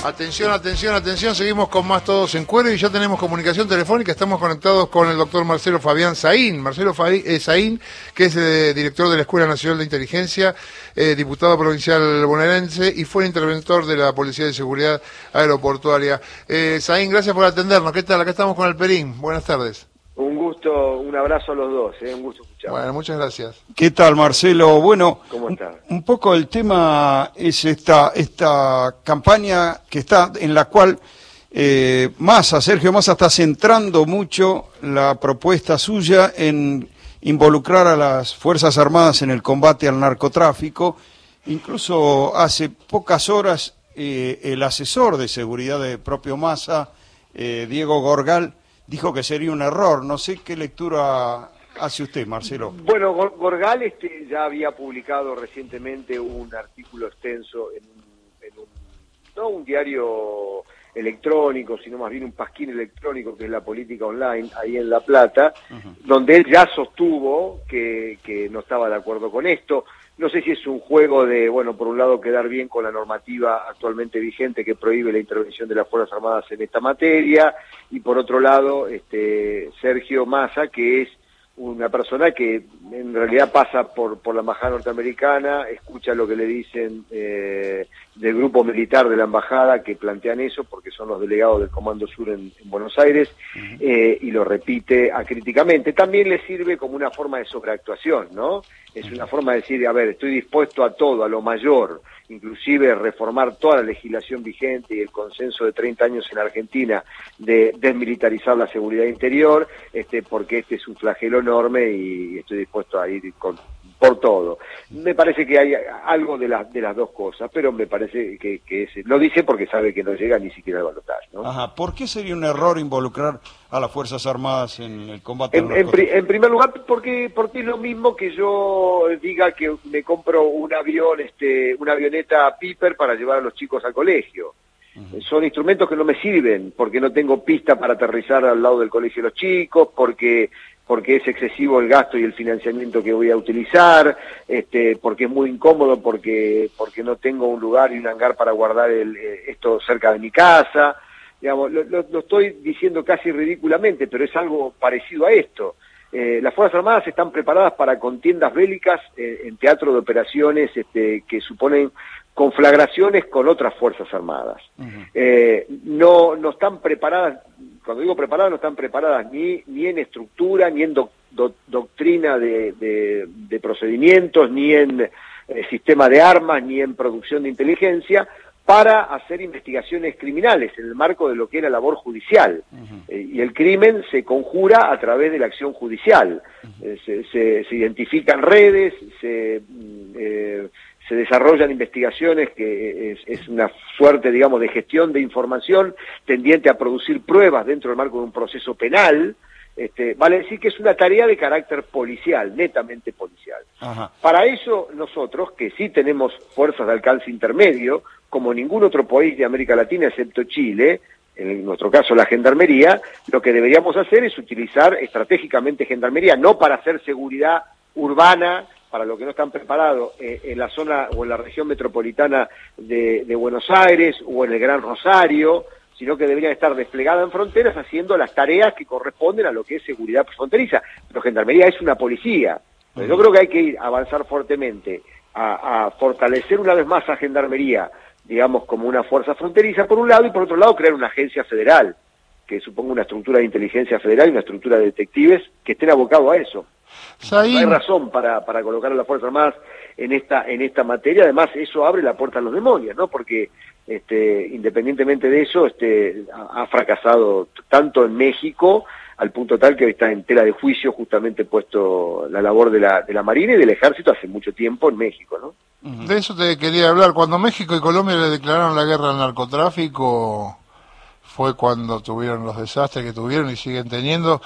Atención, atención, atención, seguimos con más Todos en Cuero y ya tenemos comunicación telefónica, estamos conectados con el doctor Marcelo Fabián Saín. Marcelo Saín, que es director de la Escuela Nacional de Inteligencia, diputado provincial bonaerense y fue interventor de la Policía de Seguridad Aeroportuaria. Saín, gracias por atendernos. ¿Qué tal? Acá estamos con el Perín. Buenas tardes. Un gusto, un abrazo a los dos, un gusto escuchar. Bueno, muchas gracias. ¿Qué tal, Marcelo? Bueno, ¿Cómo está? Un poco el tema es esta campaña que está, en la cual Sergio Massa está centrando mucho la propuesta suya en involucrar a las Fuerzas Armadas en el combate al narcotráfico. Incluso hace pocas horas el asesor de seguridad del propio Massa, Diego Gorgal, dijo que sería un error. No sé qué lectura hace usted, Marcelo. Bueno, Gorgal ya había publicado recientemente un artículo extenso en no un diario electrónico, sino más bien un pasquín electrónico, que es La Política Online, ahí en La Plata, donde él ya sostuvo que no estaba de acuerdo con esto. No sé si es un juego de, bueno, por un lado quedar bien con la normativa actualmente vigente que prohíbe la intervención de las Fuerzas Armadas en esta materia, y por otro lado, Sergio Massa, que es una persona que en realidad pasa por la embajada norteamericana, escucha lo que le dicen del grupo militar de la embajada que plantean eso, porque son los delegados del Comando Sur en Buenos Aires, y lo repite acríticamente. También le sirve como una forma de sobreactuación, ¿no? Es una forma de decir, a ver, estoy dispuesto a todo, a lo mayor, inclusive reformar toda la legislación vigente y el consenso de 30 años en Argentina de desmilitarizar la seguridad interior, porque este es un flagelo enorme y estoy dispuesto a ir por todo. Me parece que hay algo de las dos cosas, pero me parece que lo dice porque sabe que no llega ni siquiera al balotaje, ¿no? Ajá. ¿Por qué sería un error involucrar a las Fuerzas Armadas en el combate al narcotráfico? En primer lugar, porque es lo mismo que yo diga que me compro un avión, una avioneta Piper para llevar a los chicos al colegio. Son instrumentos que no me sirven, porque no tengo pista para aterrizar al lado del colegio de los chicos, porque es excesivo el gasto y el financiamiento que voy a utilizar, porque es muy incómodo, porque no tengo un lugar y un hangar para guardar esto cerca de mi casa. Digamos, lo estoy diciendo casi ridículamente, pero es algo parecido a esto. Las Fuerzas Armadas están preparadas para contiendas bélicas en teatro de operaciones que suponen conflagraciones con otras Fuerzas Armadas. No están preparadas, cuando digo preparadas, no están preparadas ni en estructura, ni en doctrina de procedimientos, ni en sistema de armas, ni en producción de inteligencia, para hacer investigaciones criminales en el marco de lo que era labor judicial. Y el crimen se conjura a través de la acción judicial. Se identifican redes, se desarrollan investigaciones que es una suerte, digamos, de gestión de información tendiente a producir pruebas dentro del marco de un proceso penal. Vale decir que es una tarea de carácter policial, netamente policial. Ajá. Para eso nosotros, que sí tenemos fuerzas de alcance intermedio, como ningún otro país de América Latina excepto Chile, en nuestro caso la Gendarmería, lo que deberíamos hacer es utilizar estratégicamente Gendarmería, no para hacer seguridad urbana, para lo que no están preparados en la zona o en la región metropolitana de Buenos Aires o en el Gran Rosario, sino que deberían estar desplegadas en fronteras haciendo las tareas que corresponden a lo que es seguridad fronteriza. Pero Gendarmería es una policía. Yo creo que hay que avanzar fuertemente a fortalecer una vez más a Gendarmería, digamos, como una fuerza fronteriza por un lado, y por otro lado crear una agencia federal, que suponga una estructura de inteligencia federal y una estructura de detectives que estén abocados a eso. Saín. No hay razón para colocar a las Fuerzas Armadas en esta materia. Además, eso abre la puerta a los demonios, ¿no? Porque independientemente de eso, ha fracasado tanto en México, al punto tal que hoy está en tela de juicio justamente puesto la labor de la Marina y del Ejército hace mucho tiempo en México, ¿no? De eso te quería hablar. Cuando México y Colombia le declararon la guerra al narcotráfico, fue cuando tuvieron los desastres que tuvieron y siguen teniendo,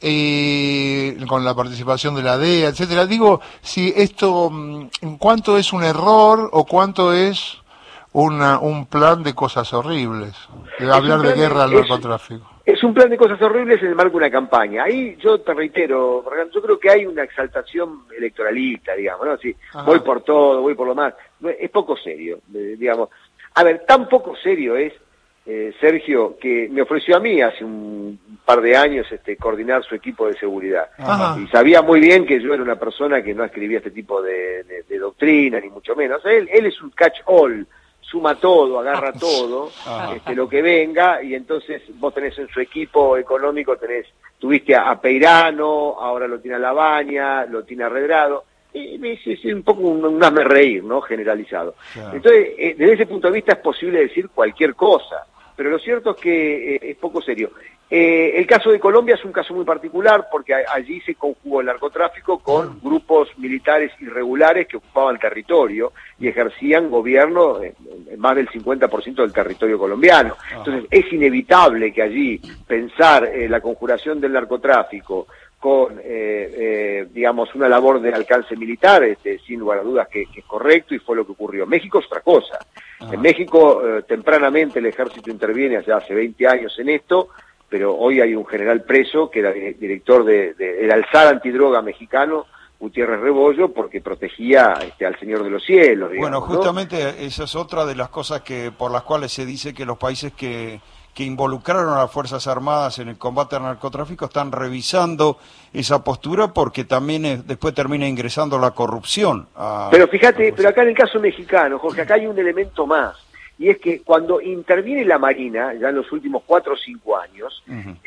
y con la participación de la DEA, etcétera. Digo, si esto, ¿cuánto es un error o cuánto es un plan de cosas horribles? Hablar de guerra al narcotráfico. Es un plan de cosas horribles en el marco de una campaña. Ahí yo te reitero, yo creo que hay una exaltación electoralista, digamos, ¿no? Así, voy por todo, voy por lo más. Es poco serio, digamos. A ver, tan poco serio es Sergio, que me ofreció a mí hace un par de años coordinar su equipo de seguridad. Ajá. Y sabía muy bien que yo era una persona que no escribía este tipo de doctrina, ni mucho menos. Él es un catch-all, suma todo, agarra todo, lo que venga, y entonces vos tenés en su equipo económico, tuviste a Peirano, ahora lo tiene a Labaña, lo tiene a Redrado, y es un poco un hazme reír, ¿no? Generalizado. Claro. Entonces, desde ese punto de vista es posible decir cualquier cosa, pero lo cierto es que es poco serio. El caso de Colombia es un caso muy particular porque allí se conjugó el narcotráfico con grupos militares irregulares que ocupaban territorio y ejercían gobierno en más del 50% del territorio colombiano. Entonces es inevitable que allí pensar la conjuración del narcotráfico con, digamos, una labor de alcance militar, sin lugar a dudas que es correcto, y fue lo que ocurrió. México es otra cosa. En México, tempranamente el ejército interviene, hace 20 años en esto, pero hoy hay un general preso que era director del alzar antidroga mexicano, Gutiérrez Rebollo, porque protegía al Señor de los Cielos. Digamos, bueno, justamente, ¿no? Esa es otra de las cosas por las cuales se dice que los países que involucraron a las Fuerzas Armadas en el combate al narcotráfico están revisando esa postura porque también después termina ingresando la corrupción. Pero fíjate, pero acá en el caso mexicano, Jorge, acá hay un elemento más, y es que cuando interviene la Marina, ya en los últimos 4 o 5 años,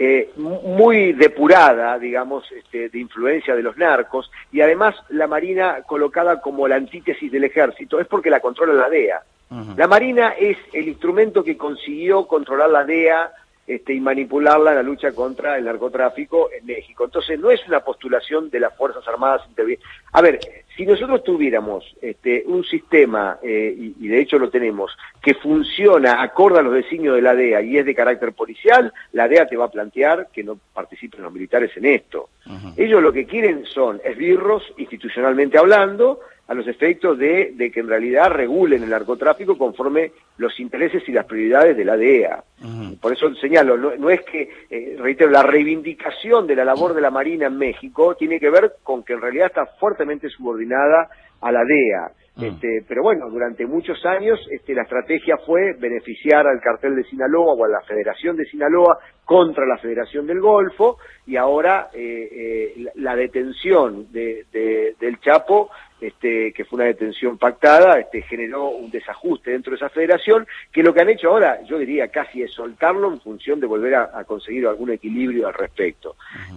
muy depurada, digamos, de influencia de los narcos, y además la Marina colocada como la antítesis del ejército, es porque la controla la DEA. La Marina es el instrumento que consiguió controlar la DEA y manipularla en la lucha contra el narcotráfico en México. Entonces no es una postulación de las Fuerzas Armadas. A ver, si nosotros tuviéramos un sistema, y de hecho lo tenemos, que funciona acorde a los designios de la DEA y es de carácter policial, la DEA te va a plantear que no participen los militares en esto. Ellos lo que quieren son esbirros, institucionalmente hablando, a los efectos de que en realidad regulen el narcotráfico conforme los intereses y las prioridades de la DEA. Por eso señalo, no es que, reitero, la reivindicación de la labor de la Marina en México tiene que ver con que en realidad está fuertemente subordinada a la DEA. Pero bueno, durante muchos años la estrategia fue beneficiar al cartel de Sinaloa o a la Federación de Sinaloa contra la Federación del Golfo, y ahora la detención del Chapo, que fue una detención pactada, generó un desajuste dentro de esa federación, que lo que han hecho ahora, yo diría casi es soltarlo en función de volver a conseguir algún equilibrio al respecto.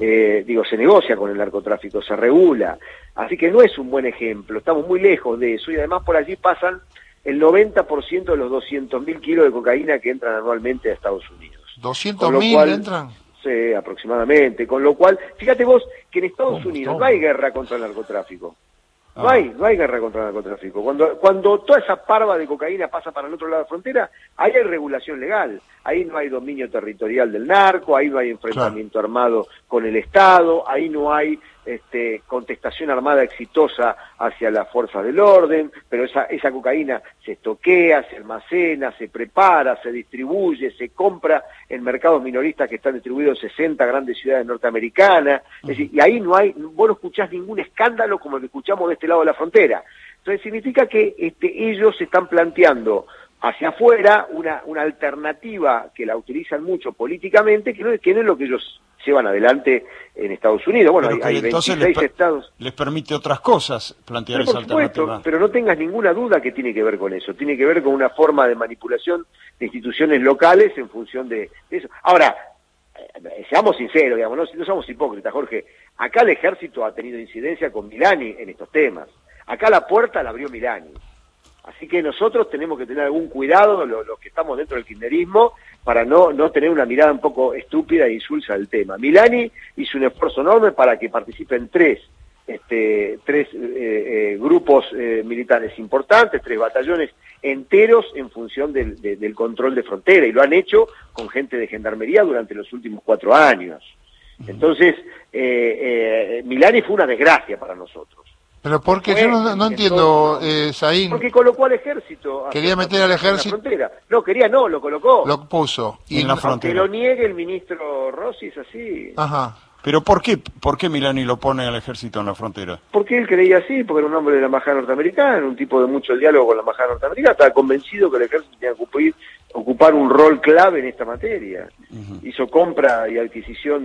Se negocia con el narcotráfico, se regula, así que no es un buen ejemplo, estamos muy lejos de eso, y además por allí pasan el 90% de los 200.000 kilos de cocaína que entran anualmente a Estados Unidos. ¿200.000 entran? Sí, aproximadamente, con lo cual, fíjate vos que en Estados Unidos no hay guerra contra el narcotráfico. No hay guerra contra el narcotráfico. Cuando toda esa parva de cocaína pasa para el otro lado de la frontera, ahí hay regulación legal. Ahí no hay dominio territorial del narco, ahí no hay enfrentamiento armado con el Estado, ahí no hay contestación armada exitosa hacia las fuerzas del orden, pero esa cocaína se estoquea, se almacena, se prepara, se distribuye, se compra en mercados minoristas que están distribuidos en 60 grandes ciudades norteamericanas. Es decir, y ahí vos no escuchás ningún escándalo como el que escuchamos de este lado de la frontera. Entonces significa que ellos se están planteando hacia afuera una alternativa que la utilizan mucho políticamente, que no es lo que ellos llevan adelante en Estados Unidos. Bueno, hay 26 estados. Les permite otras cosas plantear esa alternativa. Pero no tengas ninguna duda que tiene que ver con eso. Tiene que ver con una forma de manipulación de instituciones locales en función de eso. Ahora, seamos sinceros, digamos, no somos hipócritas, Jorge. Acá el ejército ha tenido incidencia con Milani en estos temas. Acá la puerta la abrió Milani. Así que nosotros tenemos que tener algún cuidado, los que estamos dentro del kirchnerismo, para no tener una mirada un poco estúpida e insulsa del tema. Milani hizo un esfuerzo enorme para que participen tres grupos militares importantes, 3 batallones enteros en función del control de frontera, y lo han hecho con gente de gendarmería durante los últimos 4 años. Entonces, Milani fue una desgracia para nosotros. Pero porque yo no entiendo, Saín. Porque colocó al ejército. Quería meter al ejército. Lo colocó. Lo puso. Y en la frontera. Aunque lo niegue el ministro Rossi, es así. Ajá. ¿Pero por qué Milani lo pone al ejército en la frontera? Porque él creía así, porque era un hombre de la embajada norteamericana, un tipo de mucho diálogo con la embajada norteamericana, estaba convencido que el ejército tenía que ocupar un rol clave en esta materia. Hizo compra y adquisición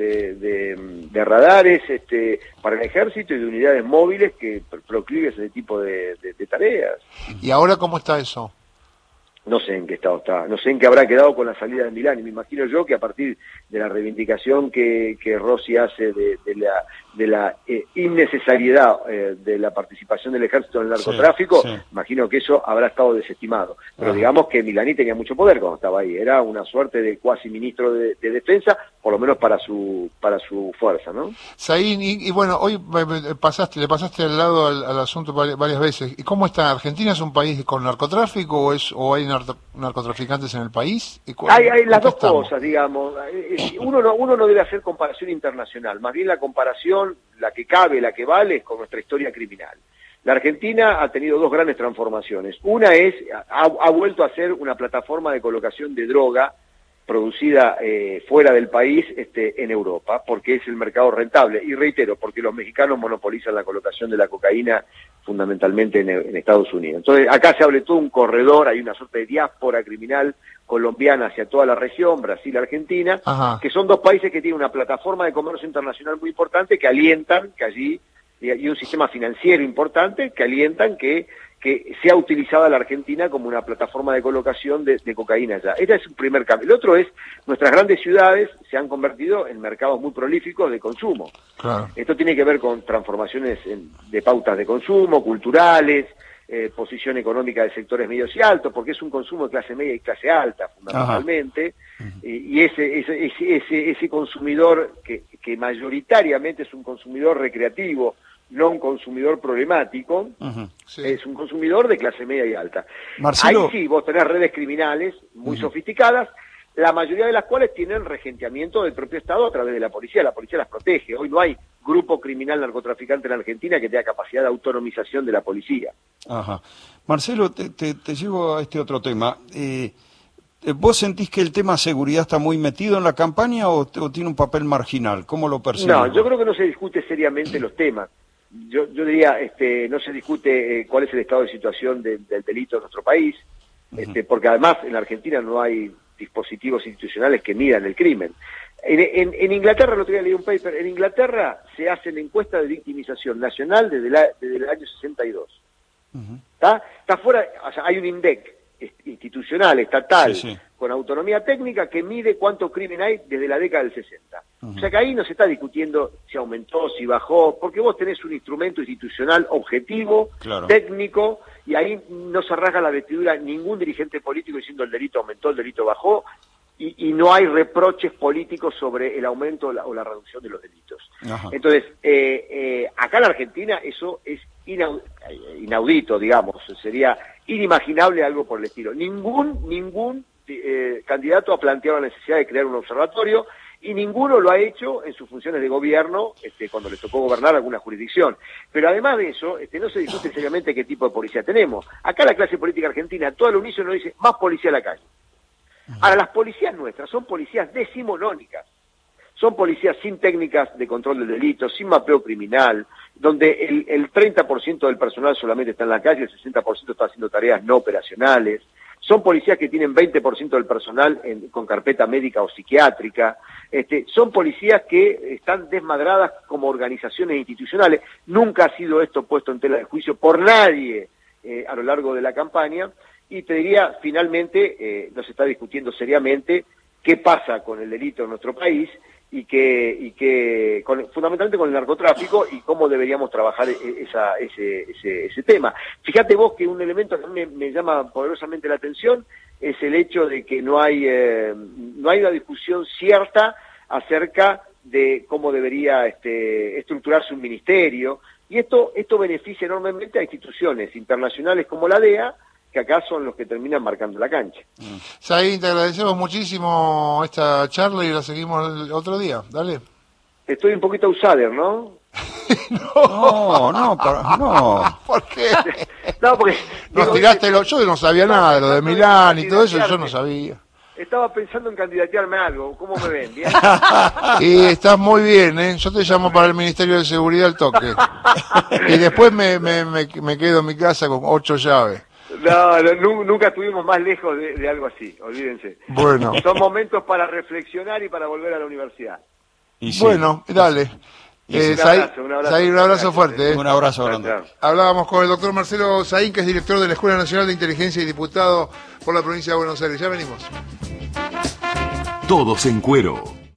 de radares para el ejército y de unidades móviles que proclives a ese tipo de tareas. ¿Y ahora cómo está eso? No sé en qué estado está, no sé en qué habrá quedado con la salida de Milán, y me imagino yo que a partir de la reivindicación que Rossi hace de la innecesariedad de la participación del ejército en el narcotráfico, imagino que eso habrá estado desestimado. Pero digamos que Milani tenía mucho poder cuando estaba ahí, era una suerte de cuasi ministro de defensa, por lo menos para su fuerza, ¿no? Saín, y bueno, hoy le pasaste al lado al asunto varias veces. ¿Y cómo está? ¿Argentina es un país con narcotráfico o hay narcotraficantes en el país? Hay las dos cosas, digamos. Uno no debe hacer comparación internacional, más bien la comparación, la que cabe, la que vale, es con nuestra historia criminal. La Argentina ha tenido dos grandes transformaciones. Una es, ha vuelto a ser una plataforma de colocación de droga producida fuera del país en Europa, porque es el mercado rentable. Y reitero, porque los mexicanos monopolizan la colocación de la cocaína fundamentalmente en Estados Unidos. Entonces, acá se abre todo un corredor, hay una suerte de diáspora criminal colombiana hacia toda la región, Brasil, Argentina, que son dos países que tienen una plataforma de comercio internacional muy importante, que alientan que allí, y un sistema financiero importante, que alientan que sea utilizada la Argentina como una plataforma de colocación de cocaína allá. Este es un primer cambio. El otro es, nuestras grandes ciudades se han convertido en mercados muy prolíficos de consumo. Claro. Esto tiene que ver con transformaciones de pautas de consumo, culturales, posición económica de sectores medios y altos, porque es un consumo de clase media y clase alta, fundamentalmente, y ese consumidor que mayoritariamente es un consumidor recreativo, no un consumidor problemático, es un consumidor de clase media y alta. Marcelo. Ahí sí, vos tenés redes criminales muy sofisticadas, la mayoría de las cuales tienen regenteamiento del propio Estado a través de la policía las protege. Hoy no hay grupo criminal narcotraficante en Argentina que tenga capacidad de autonomización de la policía. Marcelo, te llevo a este otro tema. ¿Vos sentís que el tema seguridad está muy metido en la campaña o tiene un papel marginal? ¿Cómo lo percibís? No, yo creo que no se discute seriamente los temas. Yo diría, no se discute cuál es el estado de situación del delito en nuestro país, porque además en la Argentina no hay dispositivos institucionales que midan el crimen. En Inglaterra, el otro día leí un paper, en Inglaterra se hacen encuestas de victimización nacional desde el año 62. Está fuera, o sea, hay un INDEC institucional, estatal, con autonomía técnica que mide cuánto crimen hay desde la década del 60. O sea que ahí no se está discutiendo si aumentó, si bajó, porque vos tenés un instrumento institucional objetivo, técnico, y ahí no se rasga la vestidura ningún dirigente político diciendo el delito aumentó, el delito bajó, y no hay reproches políticos sobre el aumento o la reducción de los delitos. Entonces, acá en la Argentina eso es inaudito, digamos, sería inimaginable algo por el estilo. Ningún candidato ha planteado la necesidad de crear un observatorio y ninguno lo ha hecho en sus funciones de gobierno cuando le tocó gobernar alguna jurisdicción. Pero además de eso, no se discute seriamente qué tipo de policía tenemos. Acá la clase política argentina, todo el unísono dice más policía a la calle. Ahora, las policías nuestras son policías decimonónicas. Son policías sin técnicas de control del delito, sin mapeo criminal, donde el 30% del personal solamente está en la calle, el 60% está haciendo tareas no operacionales. Son policías que tienen 20% del personal con carpeta médica o psiquiátrica. Son policías que están desmadradas como organizaciones institucionales. Nunca ha sido esto puesto en tela de juicio por nadie a lo largo de la campaña. Y te diría, finalmente, no se está discutiendo seriamente qué pasa con el delito en nuestro país fundamentalmente con el narcotráfico y cómo deberíamos trabajar ese tema. Fíjate vos que un elemento que a mí me llama poderosamente la atención es el hecho de que no hay una discusión cierta acerca de cómo debería estructurarse un ministerio, y esto beneficia enormemente a instituciones internacionales como la DEA, que acá son los que terminan marcando la cancha. Saín, te agradecemos muchísimo esta charla y la seguimos el otro día. Dale. Estoy un poquito outsider, ¿no? No. ¿Por qué? No, porque... Nos tiraste yo no sabía nada de lo de Milán y todo eso, yo no sabía. Estaba pensando en candidatearme a algo. ¿Cómo me ven? ¿Bien? Y estás muy bien, ¿eh? Yo te llamo para el Ministerio de Seguridad al toque. Y después me quedo en mi casa con 8 llaves. No, nunca estuvimos más lejos de algo así, olvídense. Bueno. Son momentos para reflexionar y para volver a la universidad. Y sí. Bueno, dale. Un abrazo. Saín, un abrazo fuerte. Un abrazo grande. Chao. Hablábamos con el doctor Marcelo Saín, que es director de la Escuela Nacional de Inteligencia y diputado por la provincia de Buenos Aires. Ya venimos. Todos en Cuero.